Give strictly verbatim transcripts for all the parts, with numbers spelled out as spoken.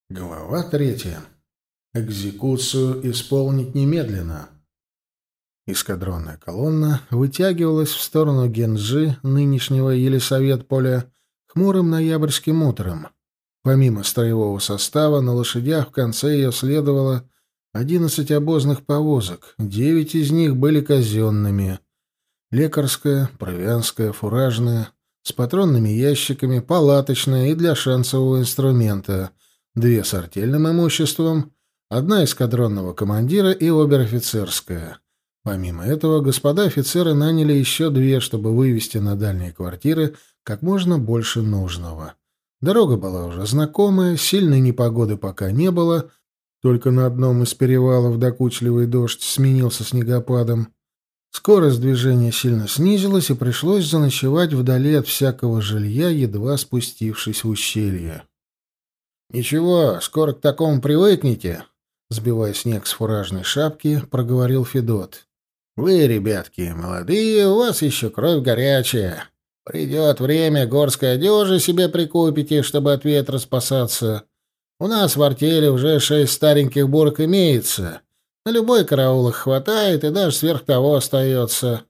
Глава третья. Экзекуцию исполнить немедленно. Эскадронная колонна вытягивалась в сторону Генджи, нынешнего Елисаветполя, хмурым ноябрьским утром. Помимо строевого состава, на лошадях в конце ее следовало одиннадцать обозных повозок, девять из них были казенными. Лекарская, провианская, фуражная, с патронными ящиками, палаточная и для шансового инструмента — две с артельным имуществом, одна эскадронного командира и обер-офицерская. Помимо этого, господа офицеры наняли еще две, чтобы вывести на дальние квартиры как можно больше нужного. Дорога была уже знакомая, сильной непогоды пока не было, только на одном из перевалов докучливый дождь сменился снегопадом. Скорость движения сильно снизилась, и пришлось заночевать вдали от всякого жилья, едва спустившись в ущелье. «Ничего, скоро к такому привыкнете», — сбивая снег с фуражной шапки, проговорил Федот. «Вы, ребятки, молодые, у вас еще кровь горячая. Придет время, горской одежи себе прикупите, чтобы от ветра спасаться. У нас в артели уже шесть стареньких бурок имеется. На любой караул их хватает, и даже сверх того остается».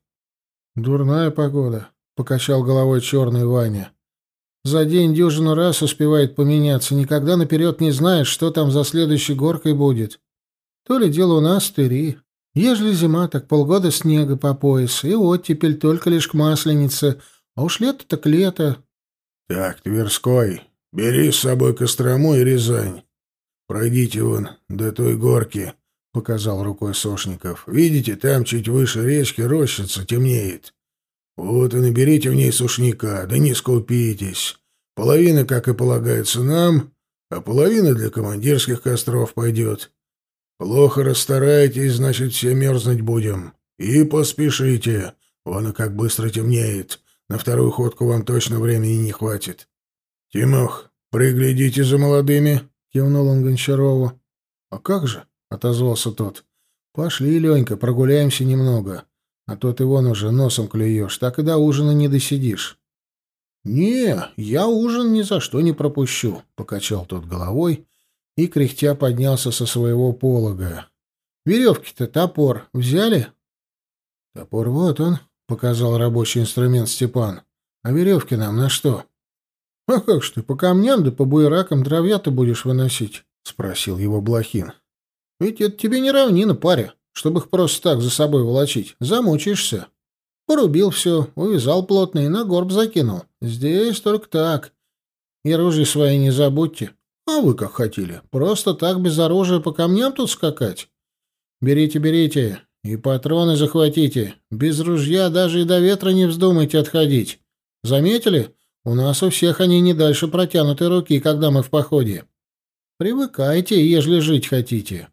«Дурная погода», — покачал головой черный Ваня. За день дюжину раз успевает поменяться, никогда наперед не знаешь, что там за следующей горкой будет. То ли дело у нас, Тыри. Ежели зима, так полгода снега по пояс, и оттепель только лишь к Масленице, а уж лето так лето. — Так, Тверской, бери с собой Кострому и Рязань. Пройдите вон до той горки, — показал рукой Сошников. — Видите, там чуть выше речки рощица темнеет. Вот и наберите в ней сушняка, да не скупитесь. Половина, как и полагается нам, а половина для командирских костров пойдет. Плохо расстараетесь, значит, все мерзнуть будем. И поспешите, вон и как быстро темнеет. На вторую ходку вам точно времени не хватит. — Тимох, приглядите за молодыми, — кивнул он Гончарову. — А как же? — отозвался тот. — Пошли, Ленька, прогуляемся немного. А то ты вон уже носом клюешь, так и до ужина не досидишь. — Не, я ужин ни за что не пропущу, — покачал тот головой и, кряхтя, поднялся со своего полога. — Веревки-то, топор взяли? — Топор вот он, — показал рабочий инструмент Степан. — А веревки нам на что? — А как ж ты, по камням да по буеракам дровья ты будешь выносить? — спросил его Блохин. — Ведь это тебе не равнина, паря, чтобы их просто так за собой волочить. Замучаешься. Порубил все, увязал плотно и на горб закинул. Здесь только так. И ружья свои не забудьте. А вы как хотели? Просто так без оружия по камням тут скакать? Берите, берите. И патроны захватите. Без ружья даже и до ветра не вздумайте отходить. Заметили? У нас у всех они не дальше протянутой руки, когда мы в походе. Привыкайте, ежели жить хотите.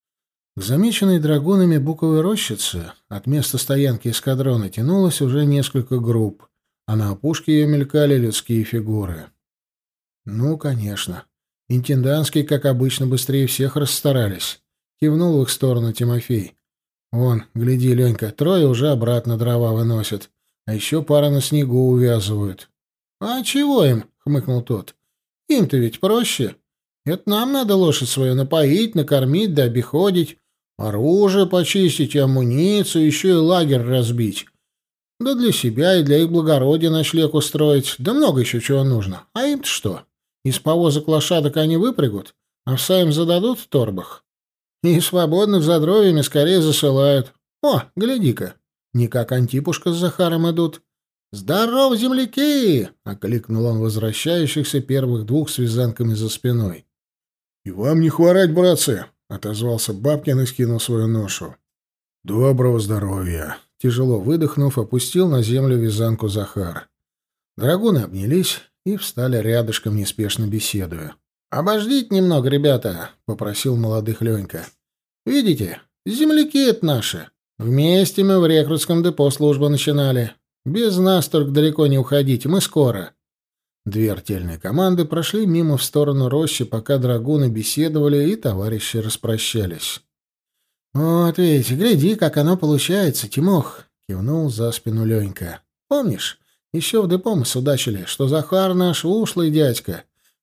К замеченной драгунами буковой рощице от места стоянки эскадрона тянулось уже несколько групп, а на опушке ее мелькали людские фигуры. «Ну, конечно. Интендантские, как обычно, быстрее всех расстарались», — кивнул в их сторону Тимофей. «Вон, гляди, Ленька, трое уже обратно дрова выносят, а еще пара на снегу увязывают». «А чего им?» — хмыкнул тот. «Им-то ведь проще. Это нам надо лошадь свою напоить, накормить да обиходить, оружие почистить, амуницию, еще и лагерь разбить. Да для себя и для их благородия ночлег устроить, да много еще чего нужно. А им-то что? Из повозок лошадок они выпрягут, овса им зададут в торбах. И свободных за дровьями скорее засылают. О, гляди-ка, не как Антипушка с Захаром идут. «Здорово, земляки!» — окликнул он возвращающихся первых двух с вязанками за спиной. «И вам не хворать, братцы!» — отозвался Бабкин и скинул свою ношу. «Доброго здоровья!» — тяжело выдохнув, опустил на землю вязанку Захар. Драгуны обнялись и встали рядышком, неспешно беседуя. «Обождите немного, ребята!» — попросил молодых Ленька. «Видите, земляки это наши. Вместе мы в рекрутском депо службу начинали. Без нас только далеко не уходите, мы скоро». Две артельные команды прошли мимо в сторону рощи, пока драгуны беседовали и товарищи распрощались. «Вот видите, гляди, как оно получается, Тимох!» — кивнул за спину Ленька. «Помнишь, еще в депо мы судачили, что Захар наш ушлый дядька.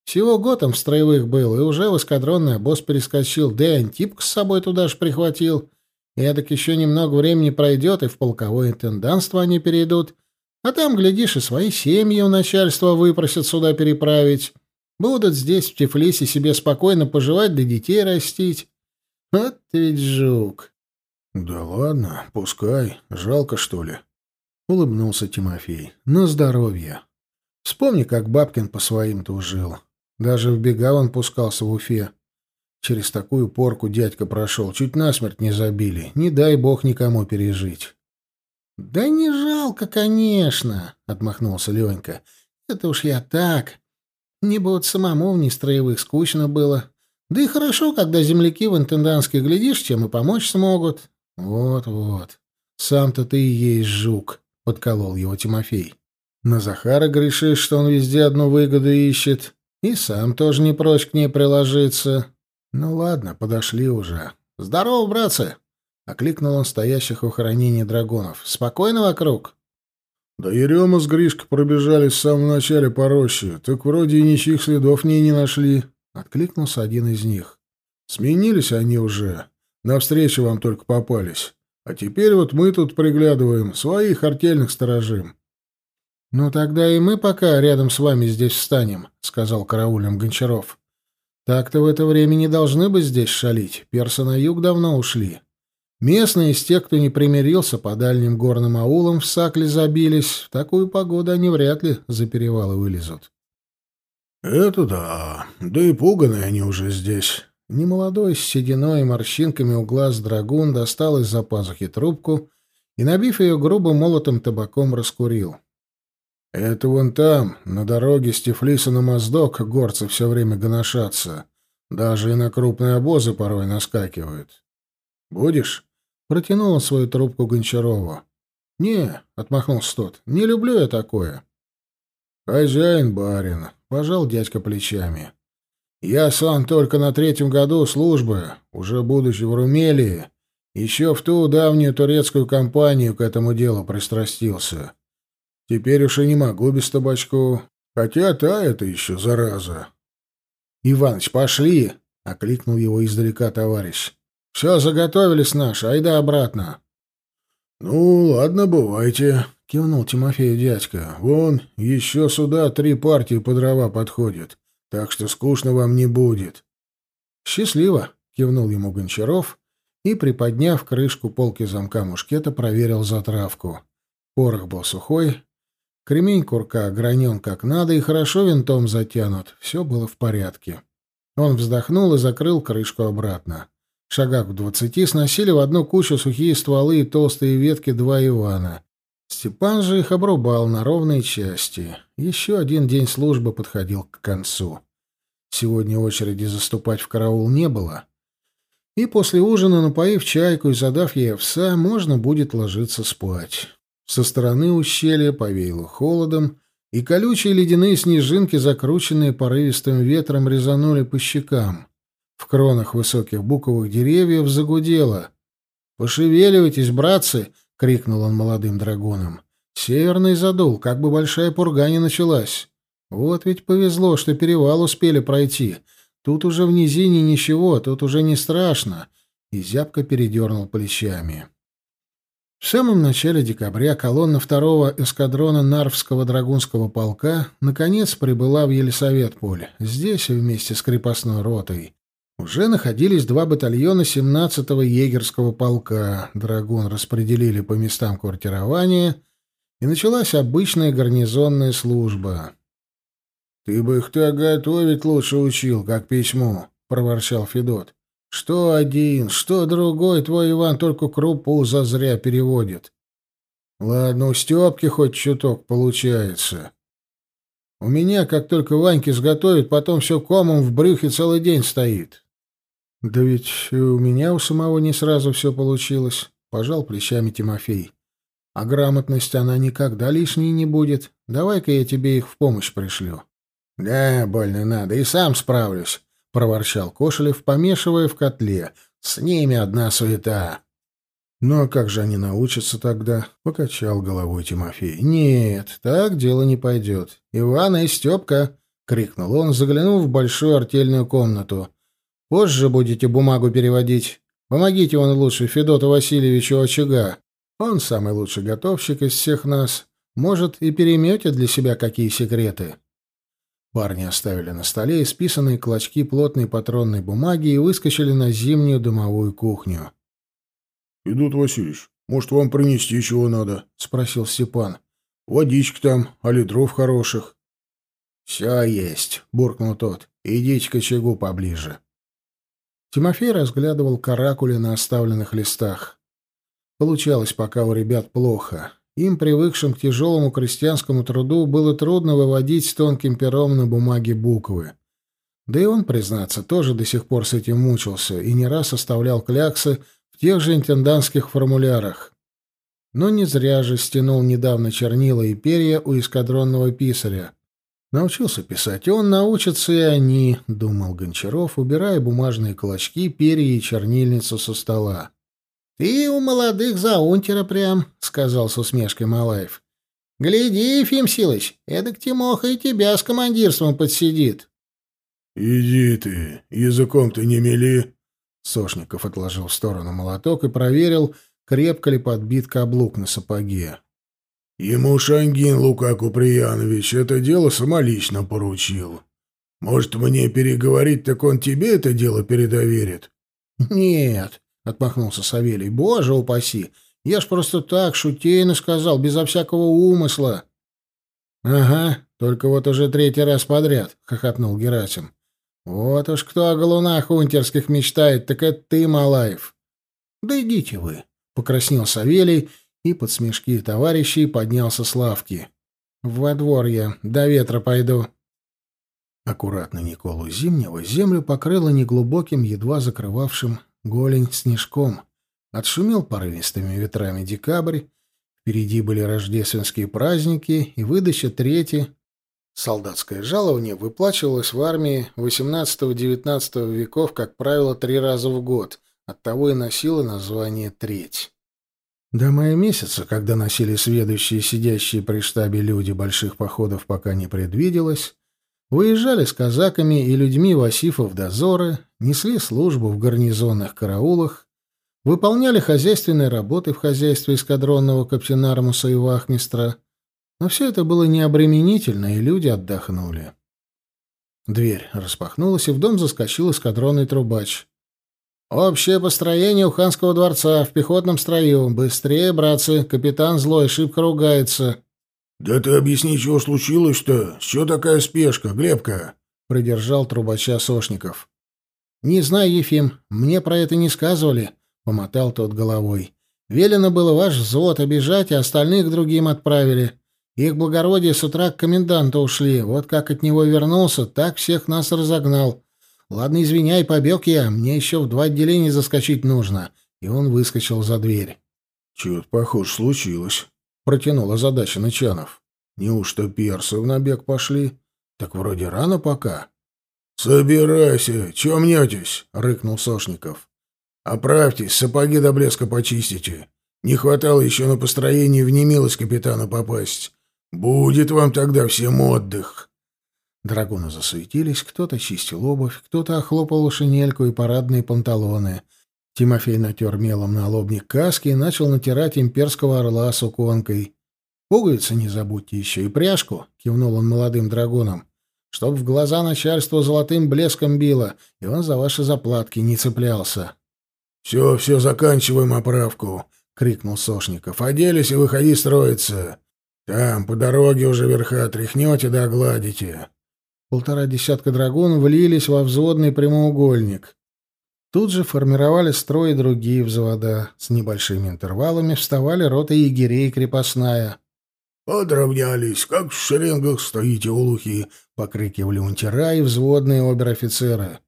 Всего год он в строевых был, и уже в эскадронный обоз перескочил, да и Антипку с собой туда же прихватил. И эдак еще немного времени пройдет, и в полковое интендантство они перейдут. А там, глядишь, и свои семьи у начальства выпросят сюда переправить. Будут здесь, в Тифлисе, себе спокойно поживать да детей растить. Вот ты ведь жук. — Да ладно, пускай. Жалко, что ли? — улыбнулся Тимофей. — На здоровье. Вспомни, как Бабкин по своим-то жил. Даже в бега он пускался в Уфе. Через такую порку дядька прошел, чуть насмерть не забили. Не дай бог никому пережить. — Да не жалко, конечно, — отмахнулся Ленька. — Это уж я так. Мне бы вот самому в нестроевых скучно было. Да и хорошо, когда земляки в интендантской, глядишь, чем и помочь смогут. Вот-вот. Сам-то ты и есть жук, — подколол его Тимофей. На Захара грешишь, что он везде одну выгоду ищет. И сам тоже не прочь к ней приложиться. Ну ладно, подошли уже. Здорово, братцы! — окликнул он стоящих в охранении драгунов. Спокойно вокруг? Да Ерема с Гришкой пробежались в самом начале по роще, так вроде и ничьих следов в ней не нашли. Откликнулся один из них. Сменились они уже. Навстречу вам только попались. А теперь вот мы тут приглядываем, своих артельных сторожим. — Ну тогда и мы пока рядом с вами здесь встанем, — сказал караулем Гончаров. — Так-то в это время не должны быть здесь шалить. Персы на юг давно ушли. Местные из тех, кто не примирился, по дальним горным аулам в Сакле забились. В такую погоду они вряд ли за перевалы вылезут. — Это да. Да и пуганые они уже здесь. Немолодой, с сединой и морщинками у глаз драгун достал из-за пазухи трубку и, набив ее грубым молотым табаком, раскурил. — Это вон там, на дороге с Тифлиса на Моздок, горцы все время гоношатся. Даже и на крупные обозы порой наскакивают. Будешь? — протянул он свою трубку Гончарову. — Не, — отмахнулся тот, — не люблю я такое. — Хозяин барин, — пожал дядька плечами. — Я сам только на третьем году службы, уже будучи в Румелии, еще в ту давнюю турецкую компанию к этому делу пристрастился. Теперь уж и не могу без табачку, хотя та это еще зараза. — Иваныч, пошли! — окликнул его издалека товарищ. — Все заготовились наши, айда обратно. — Ну, ладно, бывайте, — кивнул Тимофею дядька. — Вон, еще сюда три партии по дрова подходят, так что скучно вам не будет. — Счастливо, — кивнул ему Гончаров и, приподняв крышку полки замка мушкета, проверил затравку. Порох был сухой, кремень курка огранен как надо и хорошо винтом затянут. Все было в порядке. Он вздохнул и закрыл крышку обратно. В шагах в двадцати сносили в одну кучу сухие стволы и толстые ветки два Ивана. Степан же их обрубал на ровные части. Еще один день службы подходил к концу. Сегодня очереди заступать в караул не было. И после ужина, напоив чайку и задав ей овса, можно будет ложиться спать. Со стороны ущелья повеяло холодом, и колючие ледяные снежинки, закрученные порывистым ветром, резанули по щекам. В кронах высоких буковых деревьев загудело. «Пошевеливайтесь, братцы!» — крикнул он молодым драгунам. «Северный задул, как бы большая пурга не началась. Вот ведь повезло, что перевал успели пройти. Тут уже в низине ничего, тут уже не страшно». И зябко передернул плечами. В самом начале декабря колонна второго эскадрона Нарвского драгунского полка наконец прибыла в Елисаветполь. Здесь, вместе с крепостной ротой, уже находились два батальона семнадцатого егерского полка. Драгун распределили по местам квартирования, и началась обычная гарнизонная служба. — Ты бы их так готовить лучше учил, как письмо, — проворчал Федот. — Что один, что другой, твой Иван только крупу зазря переводит. Ладно, у Степки хоть чуток получается. У меня, как только Ваньки сготовит, потом все комом в брюхе целый день стоит. — Да ведь у меня у самого не сразу все получилось, — пожал плечами Тимофей. — А грамотность она никогда лишней не будет. Давай-ка я тебе их в помощь пришлю. — Да, больно надо, и сам справлюсь, — проворчал Кошелев, помешивая в котле. — С ними одна суета. — Ну а как же они научатся тогда? — покачал головой Тимофей. — Нет, так дело не пойдет. Иван и Степка, — крикнул он, заглянув в большую артельную комнату. «Позже будете бумагу переводить. Помогите он лучше Федоту Васильевичу очага. Он самый лучший готовщик из всех нас. Может, и перемете для себя какие секреты». Парни оставили на столе исписанные клочки плотной патронной бумаги и выскочили на зимнюю дымовую кухню. — Федот Васильевич, может, вам принести чего надо? — спросил Степан. — Водички там, али дров хороших. — Все есть, — буркнул тот. — Идите к очагу поближе. Тимофей разглядывал каракули на оставленных листах. Получалось пока у ребят плохо. Им, привыкшим к тяжелому крестьянскому труду, было трудно выводить тонким пером на бумаге буквы. Да и он, признаться, тоже до сих пор с этим мучился и не раз оставлял кляксы в тех же интендантских формулярах. Но не зря же стянул недавно чернила и перья у эскадронного писаря. Научился писать он, научатся и они, — думал Гончаров, убирая бумажные клочки, перья и чернильницу со стола. — Ты у молодых за унтера прям, — сказал с усмешкой Малаев. — Гляди, Ефим Силыч, эдак Тимоха и тебя с командирством подсидит. — Иди ты, языком-то не мели. Сошников отложил в сторону молоток и проверил, крепко ли подбит каблук на сапоге. — Ему Шангин Лука Куприянович это дело самолично поручил. Может, мне переговорить, так он тебе это дело передоверит? — Нет, — отмахнулся Савелий. — Боже упаси! Я ж просто так, шутейно сказал, безо всякого умысла. — Ага, только вот уже третий раз подряд, — хохотнул Герасим. — Вот уж кто о галунах унтерских мечтает, так это ты, Малаев. — Да идите вы, — покраснел Савелий, и под смешки товарищей поднялся с лавки. — Во двор я, до ветра пойду. Аккуратно Николу Зимнего землю покрыло неглубоким, едва закрывавшим голень снежком. Отшумел порывистыми ветрами декабрь. Впереди были рождественские праздники и выдача трети. Солдатское жалование выплачивалось в армии восемнадцатого-девятнадцатого веков, как правило, три раза в год. Оттого и носило название «треть». До мая месяца, когда носили сведущие, сидящие при штабе люди, больших походов пока не предвиделось, выезжали с казаками и людьми Васифа в дозоры, несли службу в гарнизонных караулах, выполняли хозяйственные работы в хозяйстве эскадронного каптенармуса и вахмистра, но все это было необременительно, и люди отдохнули. Дверь распахнулась, и в дом заскочил эскадронный трубач. «Общее построение у ханского дворца, в пехотном строю. Быстрее, братцы, капитан злой, шибко ругается». «Да ты объясни, чего случилось-то? С чего такая спешка, Глебка?» — придержал трубача Сошников. «Не знаю, Ефим, мне про это не сказывали», — помотал тот головой. «Велено было ваш взвод обижать, а остальных к другим отправили. Их благородие с утра к коменданту ушли. Вот как от него вернулся, так всех нас разогнал. Ладно, извиняй, побег я, мне еще в два отделения заскочить нужно». И он выскочил за дверь. «Чего-то, похоже, случилось», — протянул озадаченный Чанов. «Неужто персы в набег пошли? Так вроде рано пока». «Собирайся, чего мнетесь?» — рыкнул Сошников. «Оправьтесь, сапоги до блеска почистите. Не хватало еще на построении в немилость капитана попасть. Будет вам тогда всем отдых». Драгуны засуетились, кто-то чистил обувь, кто-то охлопал шинельку и парадные панталоны. Тимофей натер мелом на лобник каски и начал натирать имперского орла суконкой. «Пуговицы не забудьте еще и пряжку», — кивнул он молодым драгунам, «чтоб в глаза начальству золотым блеском било, и он за ваши заплатки не цеплялся». «Все, все, заканчиваем оправку», — крикнул Сошников. «Оделись и выходи строиться. Там, по дороге уже верха тряхнете да огладите». Полтора десятка драгун влились во взводный прямоугольник. Тут же формировали строй другие взвода. С небольшими интервалами вставали роты егерей крепостная. «Подравнялись, как в шеренгах стоите, олухи!» — покрикивали унтера и взводные обер-офицеры.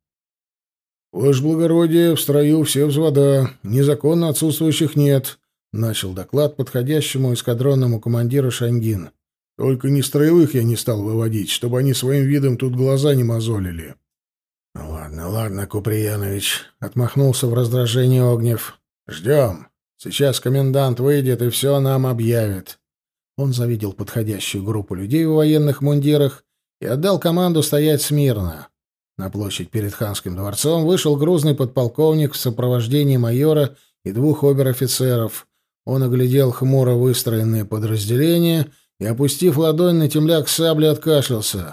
«Ваше благородие, в строю все взвода, незаконно отсутствующих нет», — начал доклад подходящему эскадронному командиру Шангин. «Только не строевых я не стал выводить, чтобы они своим видом тут глаза не мозолили». «Ладно, ладно, Куприянович», — отмахнулся в раздражении Огнев. «Ждем. Сейчас комендант выйдет и все нам объявит». Он завидел подходящую группу людей в военных мундирах и отдал команду стоять смирно. На площадь перед ханским дворцом вышел грузный подполковник в сопровождении майора и двух обер-офицеров. Он оглядел хмуро выстроенные подразделения и, опустив ладонь на темляк сабли, откашлялся.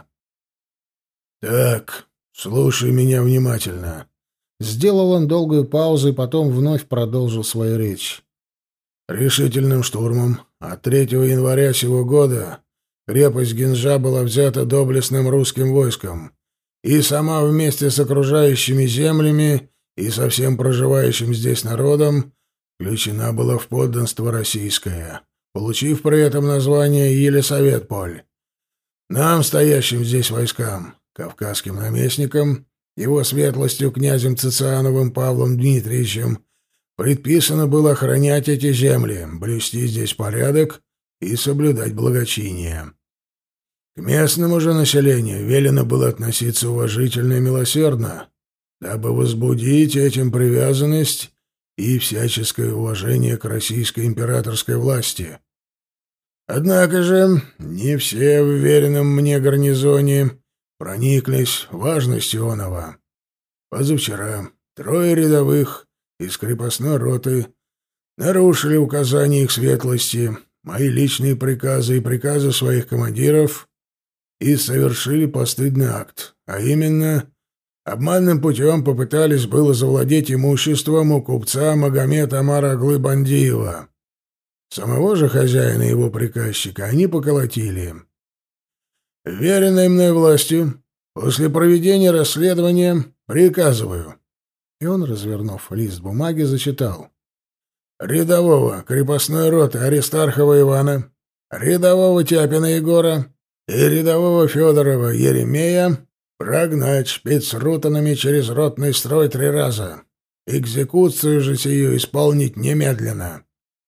«Так, слушай меня внимательно». Сделал он долгую паузу и потом вновь продолжил свою речь. «Решительным штурмом от третьего января сего года крепость Гинжа была взята доблестным русским войском, и сама вместе с окружающими землями и со всем проживающим здесь народом включена была в подданство российское, получив при этом название Елисаветполь. Нам, стоящим здесь войскам, кавказским наместникам, его светлостью князем Цициановым Павлом Дмитриевичем, предписано было охранять эти земли, блюсти здесь порядок и соблюдать благочиние. К местному же населению велено было относиться уважительно и милосердно, дабы возбудить этим привязанность и всяческое уважение к российской императорской власти. Однако же не все в уверенном мне гарнизоне прониклись важностью оного. Позавчера трое рядовых из крепостной роты нарушили указания их светлости, мои личные приказы и приказы своих командиров и совершили постыдный акт, а именно обманным путем попытались было завладеть имуществом у купца Магомета Амара Аглы Бандиева. Самого же хозяина и его приказчика они поколотили. Веренной мной властью, после проведения расследования, приказываю». И он, развернув лист бумаги, зачитал. «Рядового крепостной роты Аристархова Ивана, рядового Тяпина Егора и рядового Федорова Еремея прогнать спецрутанами через ротный строй три раза. Экзекуцию же сию исполнить немедленно.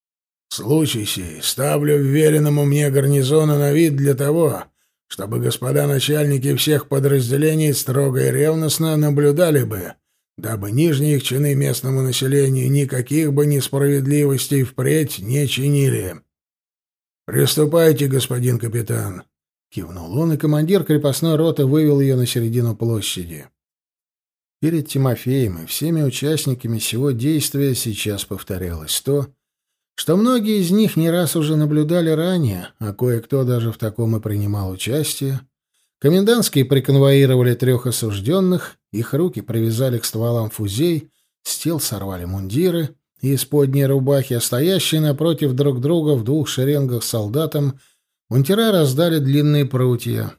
Случай сей ставлю вверенному мне гарнизону на вид для того, чтобы господа начальники всех подразделений строго и ревностно наблюдали бы, дабы нижние их чины местному населению никаких бы несправедливостей впредь не чинили. Приступайте, господин капитан». Кивнул он, и командир крепостной роты вывел ее на середину площади. Перед Тимофеем и всеми участниками сего действия сейчас повторялось то, что многие из них не раз уже наблюдали ранее, а кое-кто даже в таком и принимал участие. Комендантские приконвоировали трех осужденных, их руки привязали к стволам фузей, с тел сорвали мундиры, и из подней рубахи, а стоящие напротив друг друга в двух шеренгах солдатам, унтера раздали длинные прутья.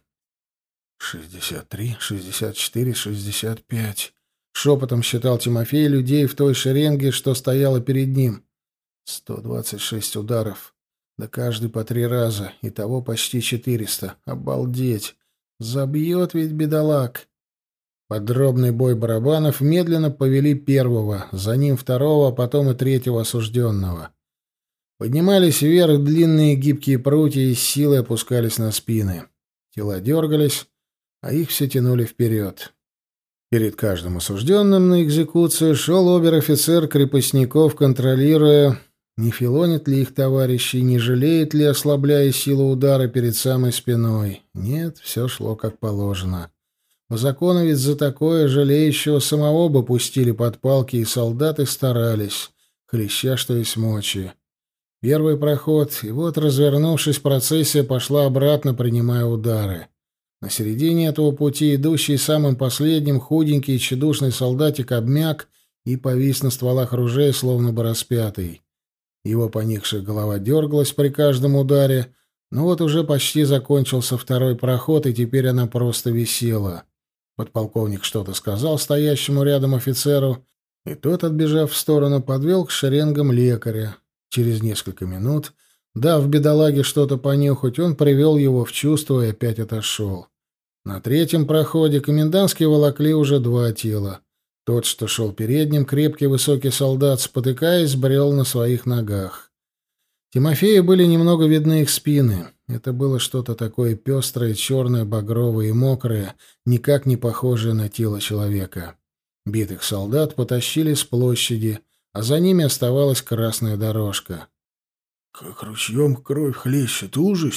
«Шестьдесят три, шестьдесят четыре, шестьдесят пять», — шепотом считал Тимофей людей в той шеренге, что стояла перед ним. «Сто двадцать шесть ударов, да каждый по три раза, итого почти четыреста. Обалдеть! Забьет ведь бедолаг!» Под дробный бой барабанов медленно повели первого, за ним второго, а потом и третьего осужденного. Поднимались вверх длинные гибкие прутья и с силой опускались на спины. Тела дергались, а их все тянули вперед. Перед каждым осужденным на экзекуцию шел обер-офицер крепостников, контролируя, не филонят ли их товарищи, не жалеет ли, ослабляя силу удара перед самой спиной. Нет, все шло как положено. По закону ведь за такое жалеющего самого бы пустили под палки, и солдаты старались, хлеща что есть мочи. Первый проход, и вот, развернувшись, процессия пошла обратно, принимая удары. На середине этого пути идущий самым последним худенький и тщедушный солдатик обмяк и повис на стволах ружей, словно бы распятый. Его поникшая голова дергалась при каждом ударе, но вот уже почти закончился второй проход, и теперь она просто висела. Подполковник что-то сказал стоящему рядом офицеру, и тот, отбежав в сторону, подвел к шеренгам лекаря. Через несколько минут, дав бедолаге что-то понюхать, он привел его в чувство и опять отошел. На третьем проходе комендантские волокли уже два тела. Тот, что шел передним, крепкий высокий солдат, спотыкаясь, брел на своих ногах. Тимофею были немного видны их спины. Это было что-то такое пестрое, черное, багровое и мокрое, никак не похожее на тело человека. Битых солдат потащили с площади, а за ними оставалась красная дорожка. «Как ручьем кровь хлещет, ужасть!»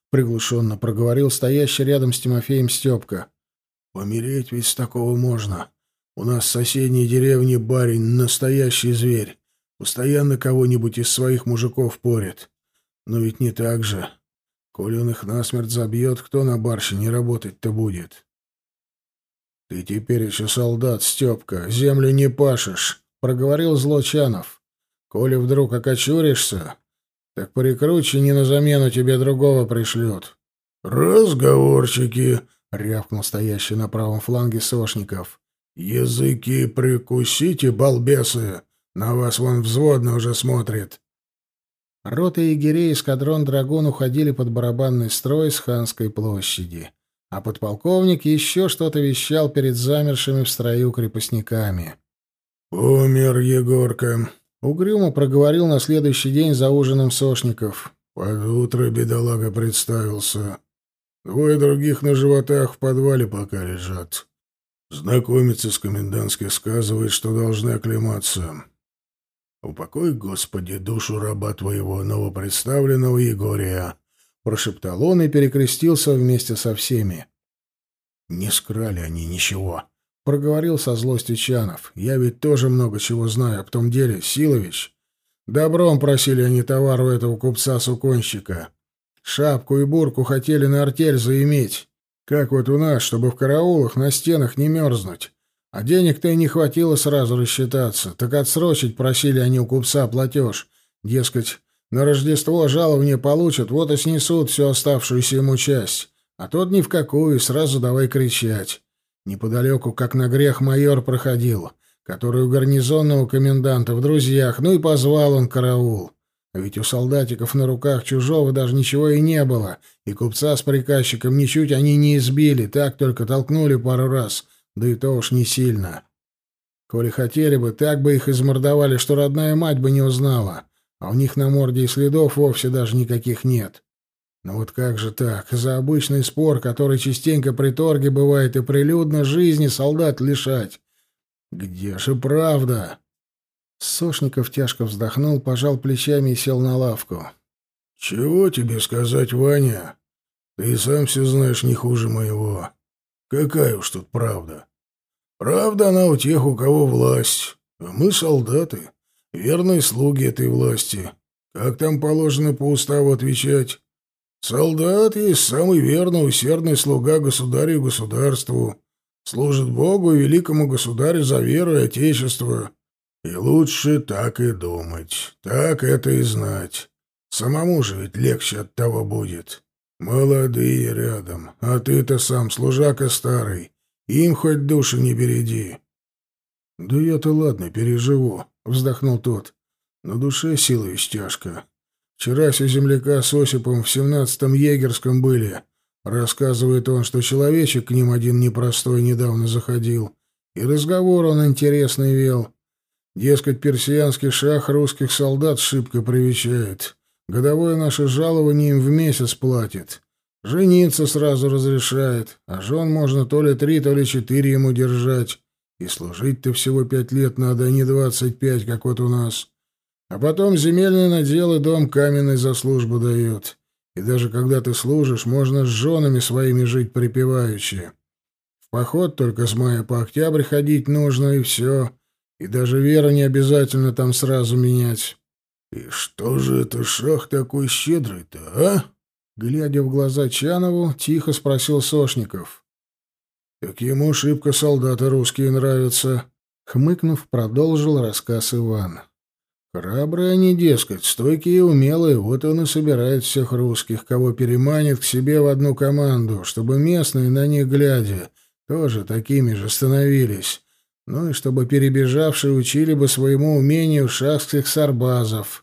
— приглушенно проговорил стоящий рядом с Тимофеем Степка. «Помереть ведь с такого можно. У нас в соседней деревне барин настоящий зверь. Постоянно кого-нибудь из своих мужиков порет. Но ведь не так же. Коли он их насмерть забьет, кто на барщине работать-то будет?» «Ты теперь еще солдат, Степка, землю не пашешь», — проговорил Злочанов. «Коли вдруг окочуришься, так прикруче, не на замену тебе другого пришлют». «Разговорчики», — рявкнул стоящий на правом фланге Сошников. «Языки прикусите, балбесы! На вас вон взводный уже смотрит!» Рота егерей и эскадрон «Драгун» уходили под барабанный строй с Ханской площади, а подполковник еще что-то вещал перед замершими в строю крепостниками. «Умер Егорка», — угрюмо проговорил на следующий день за ужином Сошников. «Под утро бедолага представился. Двое других на животах в подвале пока лежат. Знакомец из комендантской сказывает, что должны оклематься. Упокой, Господи, душу раба твоего, новопредставленного Егория», — прошептал он и перекрестился вместе со всеми. «Не скрали они ничего», — проговорил со злостью Чанов. «Я ведь тоже много чего знаю об том деле, Силович. Добром просили они товар у этого купца-суконщика. Шапку и бурку хотели на артель заиметь, как вот у нас, чтобы в караулах на стенах не мерзнуть. А денег-то и не хватило сразу рассчитаться, так отсрочить просили они у купца платеж. Дескать, на Рождество жалование получат, вот и снесут всю оставшуюся ему часть. А тот ни в какую, сразу давай кричать. Неподалеку, как на грех, майор проходил, который у гарнизонного коменданта в друзьях, ну и позвал он караул. А ведь у солдатиков на руках чужого даже ничего и не было, и купца с приказчиком ничуть они не избили, так только толкнули пару раз, да и то уж не сильно. Коли хотели бы, так бы их измордовали, что родная мать бы не узнала, а у них на морде и следов вовсе даже никаких нет. Но вот как же так? За обычный спор, который частенько при торге бывает и прилюдно, жизни солдат лишать. Где же правда? Сошников тяжко вздохнул, пожал плечами и сел на лавку. «Чего тебе сказать, Ваня? Ты и сам все знаешь не хуже моего. Какая уж тут правда? Правда она у тех, у кого власть. А мы солдаты, верные слуги этой власти. Как там положено по уставу отвечать? Солдат есть самый верный, усердный слуга государю и государству. Служит Богу и великому государю за веру и отечество. И лучше так и думать, так это и знать. Самому же ведь легче от того будет. Молодые рядом, а ты-то сам служака старый, им хоть душу не береди». «Да я-то ладно, переживу», — вздохнул тот. «На душе силой тяжко. Вчерась у земляка с Осипом в семнадцатом егерском были. Рассказывает он, что человечек к ним один непростой недавно заходил, и разговор он интересный вел. Дескать, персиянский шах русских солдат шибко привечает. Годовое наше жалование им в месяц платит. Жениться сразу разрешает, а жен можно то ли три, то ли четыре ему держать. И служить-то всего пять лет надо, а не двадцать пять, как вот у нас. А потом земельный надел и дом каменный за службу дает. И даже когда ты служишь, можно с женами своими жить припеваючи. В поход только с мая по октябрь ходить нужно, и все. И даже веру не обязательно там сразу менять». «И что же это шах такой щедрый-то, а?» Глядя в глаза Чанову, тихо спросил Сошников. «Так ему шибко солдаты русские нравятся», — хмыкнув, продолжил рассказ Иван. «Храбрые они, дескать, стойкие и умелые, вот он и собирает всех русских, кого переманит к себе в одну команду, чтобы местные, на них глядя, тоже такими же становились, ну и чтобы перебежавшие учили бы своему умению шахских сарбазов.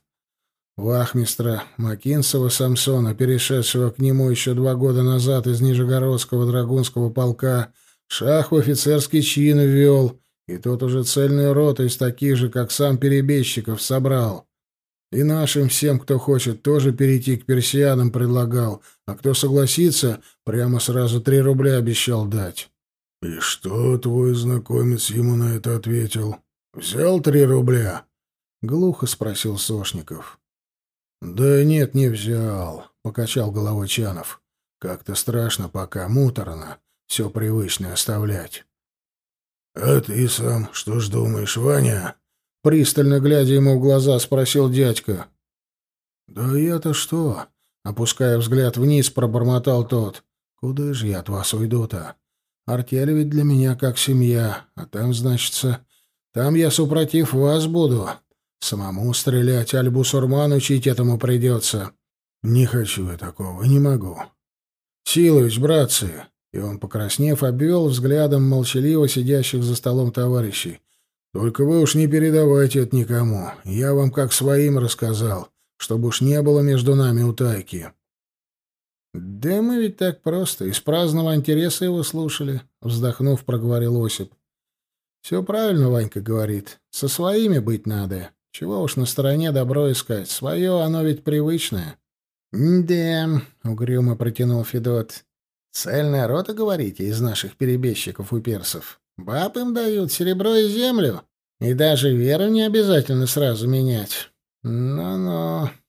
Вахмистра Макинцева Самсона, перешедшего к нему еще два года назад из Нижегородского драгунского полка, шах в офицерский чин ввел, и тот уже цельную роту из таких же, как сам, перебежчиков собрал. И нашим всем, кто хочет, тоже перейти к персиянам предлагал, а кто согласится, прямо сразу три рубля обещал дать». «И что твой знакомец ему на это ответил? Взял три рубля?» — глухо спросил Сошников. «Да нет, не взял. покачал головой Чанов. «Как-то страшно пока, муторно. Все привычное оставлять». «А ты сам что ж думаешь, Ваня?» Пристально глядя ему в глаза, спросил дядька. «Да я-то что?» Опуская взгляд вниз, пробормотал тот. «Куда же я от вас уйду-то? Артель ведь для меня как семья, а там, значится, там я супротив вас буду. Самому стрелять, аль бусурман учить этому придется. Не хочу я такого, не могу. Силович, братцы!» И он, покраснев, обвел взглядом молчаливо сидящих за столом товарищей. «Только вы уж не передавайте это никому. Я вам как своим рассказал, чтобы уж не было между нами утайки». «Да мы ведь так просто, из праздного интереса его слушали», — вздохнув, проговорил Осип. «Все правильно Ванька говорит. Со своими быть надо. Чего уж на стороне добро искать. Свое оно ведь привычное». «Да», — угрюмо протянул Федот. «Цельная рота, говорите, из наших перебежчиков у персов? Баб им дают серебро и землю, и даже веру не обязательно сразу менять. Ну-ну».